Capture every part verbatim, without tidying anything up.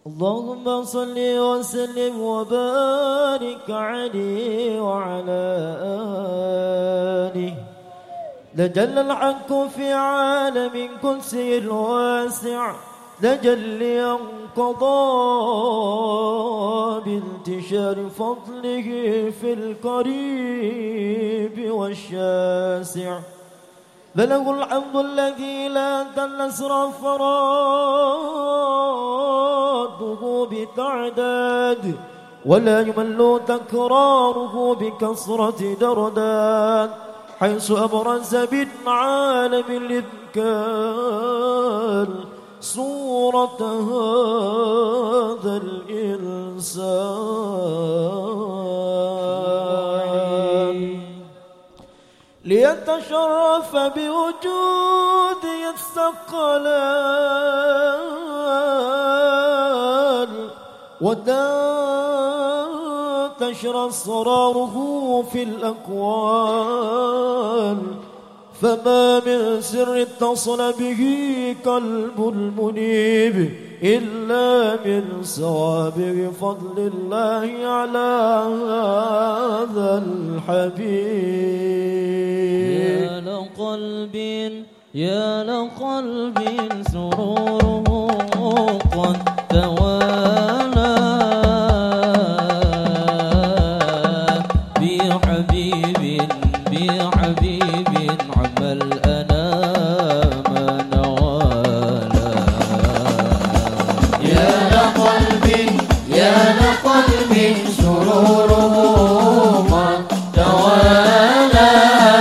اللهم صل وسلم وبارك عليه وعلى آله. لجل الحق في عالم كرسي الواسع، لجل ينقضى بانتشار فضله في القريب والشاسع. فله الحمد الذي لا تنسر فراده بتعداد، ولا يمل تكراره بكثرة دردات، حيث أبرز بالعالم الإذكار صورة هذا الإنسان، ليتشرف بوجوده الثقلان، وتنتشر أسراره في الأكوان. فما من سر اتصل به قلب المنيب إلا من سوابغ فضل الله على هذا الحبيب. يا لقلب يا لقلب سروره قد توالى بحبيب بحبيب عم الأنام نوالا. يا لقلب يا لقلب سروره قد توالى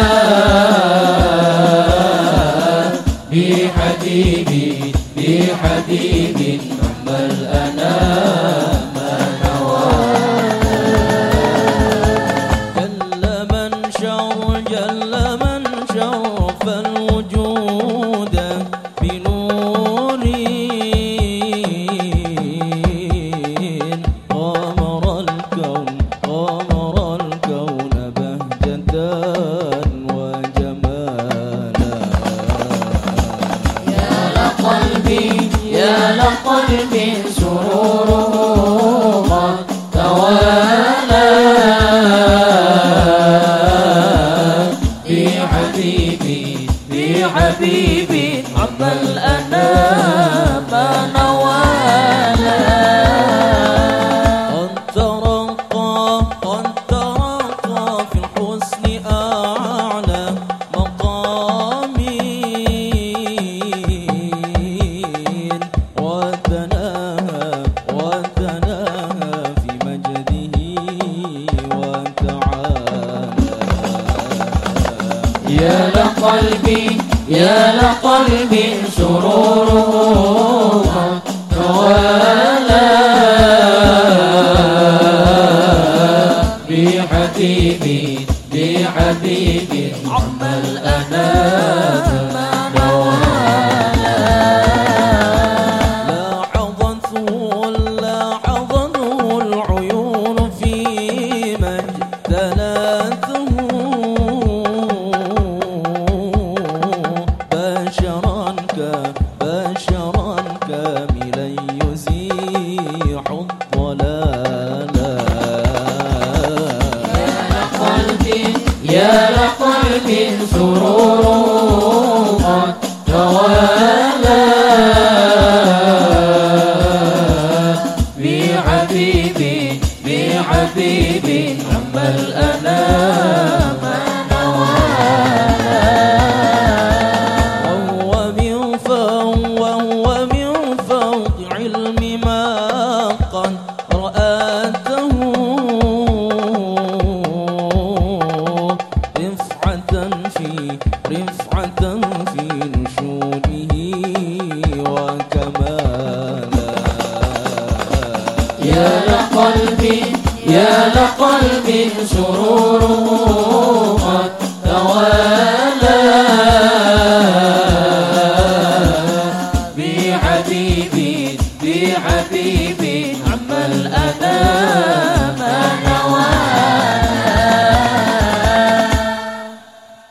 بحبيب بحبيب عم الأنام نوالا. جل من شر جل من شرف الوجود بنور غمر الكون غمر الكون بهجة وجمالا. يا لقلبي يا لقلبي سروره قد توالى بحبيبي بحبيبي عم الأنام نوالا. قد ترقى قد ترقى في الحسن أعلى مقامين، وتناهى وتناهى في مجده وتعالى. يا لقلبي يا لقلبي سروره قد توالى بحبيبي بحبيبي عم الأنام نوالا. لاحظته لاحظته العيون في مجدلاته، بشرا بشرا كاملا يزيح الضلالا. يا لقلبي سروره قد توالى بحبيبي بحبيبي عم الأنام نوالا. وهو من فوق وهو من فوق علم ما قد رآته، رفعة في رفعة في نشوده وكمالا. يا لقلبي يا لقلبي سروره